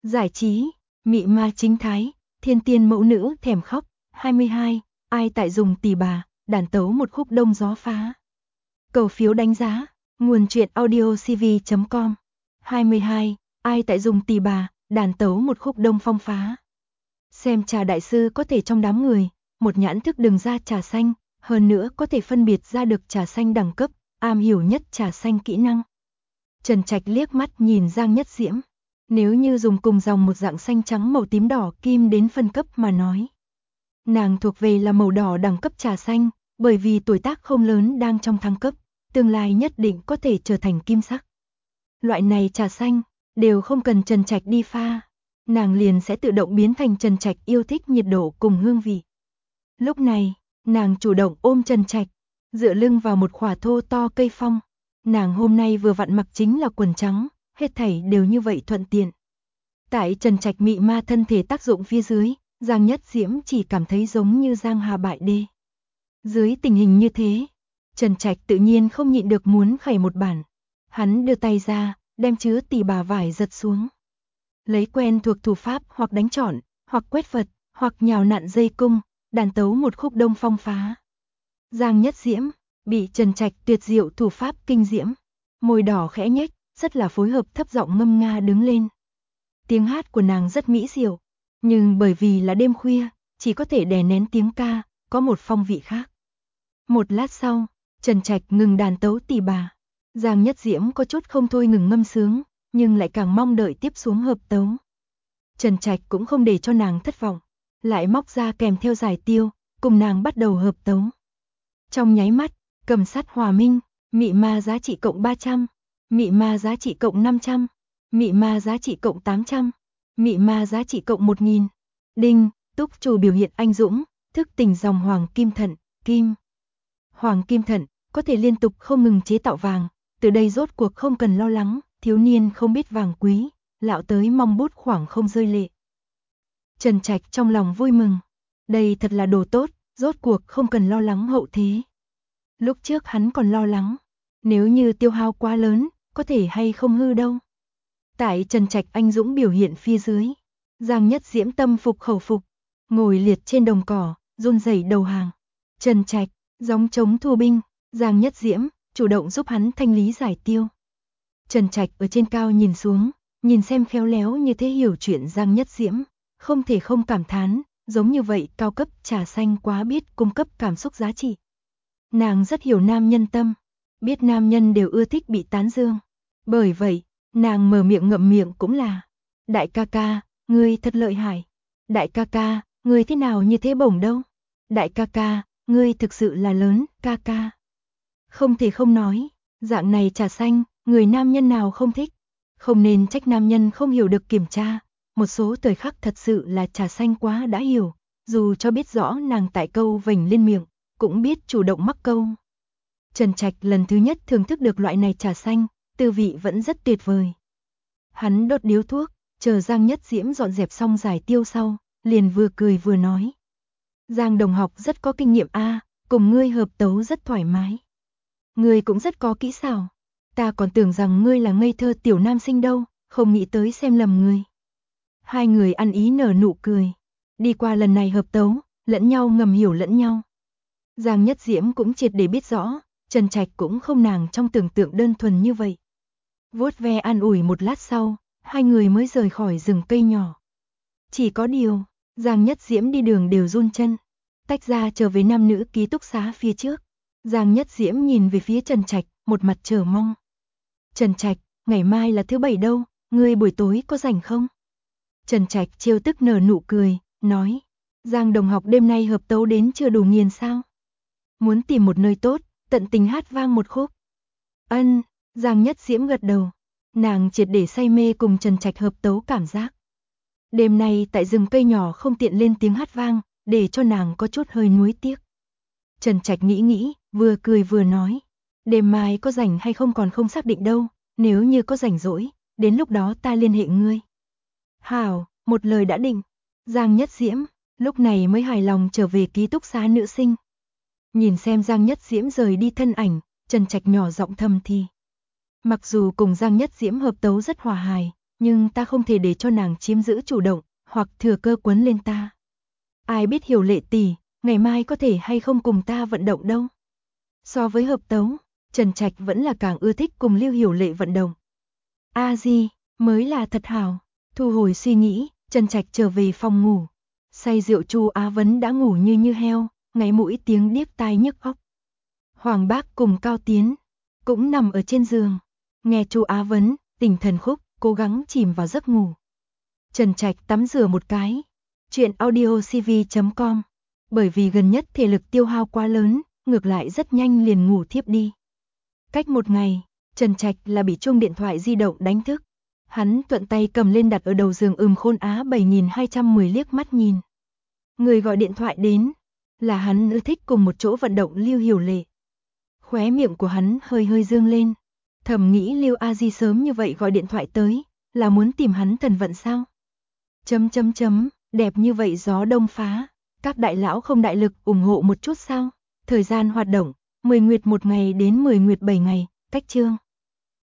Giải trí, mị ma chính thái, thiên tiên mẫu nữ thèm khóc. 22. Ai tại dùng tỳ bà, đàn tấu một khúc đông gió phá. Cầu phiếu đánh giá, nguồn truyện audiocv.com. 22. Ai tại dùng tỳ bà, đàn tấu một khúc đông phong phá. Xem trà đại sư có thể trong đám người, một nhãn thức đừng ra trà xanh, hơn nữa có thể phân biệt ra được trà xanh đẳng cấp, am hiểu nhất trà xanh kỹ năng. Trần Trạch liếc mắt nhìn Giang Nhất Diễm. Nếu như dùng cùng dòng một dạng xanh trắng màu tím đỏ kim đến phân cấp mà nói, nàng thuộc về là màu đỏ đẳng cấp trà xanh, bởi vì tuổi tác không lớn đang trong thăng cấp, tương lai nhất định có thể trở thành kim sắc. Loại này trà xanh, đều không cần Trần Trạch đi pha, nàng liền sẽ tự động biến thành Trần Trạch yêu thích nhiệt độ cùng hương vị. Lúc này, nàng chủ động ôm Trần Trạch, dựa lưng vào một khỏa thô to cây phong. Nàng hôm nay vừa vặn mặc chính là quần trắng, hết thảy đều như vậy thuận tiện. Tại Trần Trạch mị ma thân thể tác dụng phía dưới, Giang Nhất Diễm chỉ cảm thấy giống như giang hà bại đê. Dưới tình hình như thế, Trần Trạch tự nhiên không nhịn được muốn khẩy một bản. Hắn đưa tay ra, đem chứa tỳ bà vải giật xuống. Lấy quen thuộc thủ pháp hoặc đánh trọn, hoặc quét vật, hoặc nhào nặn dây cung, đàn tấu một khúc đông phong phá. Giang Nhất Diễm bị Trần Trạch tuyệt diệu thủ pháp kinh diễm, môi đỏ khẽ nhếch, rất là phối hợp thấp giọng ngâm nga đứng lên. Tiếng hát của nàng rất mỹ diệu, nhưng bởi vì là đêm khuya, chỉ có thể đè nén tiếng ca, có một phong vị khác. Một lát sau, Trần Trạch ngừng đàn tấu tỳ bà. Giang Nhất Diễm có chút không thôi ngừng ngâm sướng, nhưng lại càng mong đợi tiếp xuống hợp tấu. Trần Trạch cũng không để cho nàng thất vọng, lại móc ra kèm theo giải tiêu, cùng nàng bắt đầu hợp tấu. Trong nháy mắt, cầm sắt hòa minh, mị ma giá trị cộng 300, mị ma giá trị cộng 500, mị ma giá trị cộng 800, mị ma giá trị cộng 1000. Đinh, túc chủ biểu hiện anh dũng, thức tỉnh dòng hoàng kim thận, kim. Hoàng kim thận, có thể liên tục không ngừng chế tạo vàng, từ đây rốt cuộc không cần lo lắng, thiếu niên không biết vàng quý, lão tới mong bút khoảng không rơi lệ. Trần Trạch trong lòng vui mừng, đây thật là đồ tốt, rốt cuộc không cần lo lắng hậu thế. Lúc trước hắn còn lo lắng, nếu như tiêu hao quá lớn, có thể hay không hư đâu. Tại Trần Trạch anh dũng biểu hiện phía dưới, Giang Nhất Diễm tâm phục khẩu phục, ngồi liệt trên đồng cỏ, run rẩy đầu hàng. Trần Trạch, gióng trống thu binh, Giang Nhất Diễm chủ động giúp hắn thanh lý giải tiêu. Trần Trạch ở trên cao nhìn xuống, nhìn xem khéo léo như thế hiểu chuyện Giang Nhất Diễm, không thể không cảm thán, giống như vậy cao cấp trà xanh quá biết cung cấp cảm xúc giá trị. Nàng rất hiểu nam nhân tâm, biết nam nhân đều ưa thích bị tán dương. Bởi vậy, nàng mở miệng ngậm miệng cũng là: đại ca ca, ngươi thật lợi hại. Đại ca ca, ngươi thế nào như thế bổng đâu. Đại ca ca, ngươi thực sự là lớn, ca ca. Không thể không nói, dạng này trà xanh, người nam nhân nào không thích. Không nên trách nam nhân không hiểu được kiểm tra. Một số thời khắc thật sự là trà xanh quá đã hiểu, dù cho biết rõ nàng tại câu vểnh lên miệng, cũng biết chủ động mắc câu. Trần Trạch lần thứ nhất thưởng thức được loại này trà xanh, tư vị vẫn rất tuyệt vời. Hắn đốt điếu thuốc, chờ Giang Nhất Diễm dọn dẹp xong giải tiêu sau, liền vừa cười vừa nói: Giang đồng học rất có kinh nghiệm a, cùng ngươi hợp tấu rất thoải mái. Ngươi cũng rất có kỹ xảo, ta còn tưởng rằng ngươi là ngây thơ tiểu nam sinh đâu, không nghĩ tới xem lầm ngươi. Hai người ăn ý nở nụ cười, đi qua lần này hợp tấu, lẫn nhau ngầm hiểu lẫn nhau. Giang Nhất Diễm cũng triệt để biết rõ, Trần Trạch cũng không nàng trong tưởng tượng đơn thuần như vậy. Vuốt ve an ủi một lát sau, hai người mới rời khỏi rừng cây nhỏ. Chỉ có điều, Giang Nhất Diễm đi đường đều run chân, tách ra trở về nam nữ ký túc xá phía trước. Giang Nhất Diễm nhìn về phía Trần Trạch, một mặt chờ mong. Trần Trạch, ngày mai là thứ bảy đâu, ngươi buổi tối có rảnh không? Trần Trạch trêu tức nở nụ cười, nói: Giang đồng học đêm nay hợp tấu đến chưa đủ nghiền sao? Muốn tìm một nơi tốt, tận tình hát vang một khúc. Ân, Giang Nhất Diễm gật đầu, nàng triệt để say mê cùng Trần Trạch hợp tấu cảm giác. Đêm nay tại rừng cây nhỏ không tiện lên tiếng hát vang, để cho nàng có chút hơi nuối tiếc. Trần Trạch nghĩ, vừa cười vừa nói: đêm mai có rảnh hay không còn không xác định đâu, nếu như có rảnh rỗi, đến lúc đó ta liên hệ ngươi. Hảo, một lời đã định. Giang Nhất Diễm lúc này mới hài lòng trở về ký túc xá nữ sinh. Nhìn xem Giang Nhất Diễm rời đi thân ảnh, Trần Trạch nhỏ giọng thầm thì. Mặc dù cùng Giang Nhất Diễm hợp tấu rất hòa hài, nhưng ta không thể để cho nàng chiếm giữ chủ động, hoặc thừa cơ quấn lên ta. Ai biết Hiểu Lệ tỷ, ngày mai có thể hay không cùng ta vận động đâu. So với hợp tấu, Trần Trạch vẫn là càng ưa thích cùng Lưu Hiểu Lệ vận động. A Di, mới là thật hảo. Thu hồi suy nghĩ, Trần Trạch trở về phòng ngủ. Say rượu Chu Á Vấn đã ngủ như heo, ngáy mũi tiếng điếc tai nhức óc. Hoàng Bác cùng Cao Tiến cũng nằm ở trên giường, nghe Chu Á Vấn tỉnh thần khúc, cố gắng chìm vào giấc ngủ. Trần Trạch tắm rửa một cái. Chuyện audiocv.com. Bởi vì gần nhất thể lực tiêu hao quá lớn, ngược lại rất nhanh liền ngủ thiếp đi. Cách một ngày, Trần Trạch là bị chuông điện thoại di động đánh thức. Hắn thuận tay cầm lên đặt ở đầu giường Khôn Á 7210 liếc mắt nhìn. Người gọi điện thoại đến, là hắn ưa thích cùng một chỗ vận động Lưu Hiểu Lệ. Khóe miệng của hắn hơi dương lên. Thầm nghĩ Lưu A Di sớm như vậy gọi điện thoại tới, là muốn tìm hắn thần vận sao? Đẹp như vậy gió đông phá, các đại lão không đại lực ủng hộ một chút sao? Thời gian hoạt động, 10 nguyệt 1 ngày đến 10 nguyệt 7 ngày, cách chương.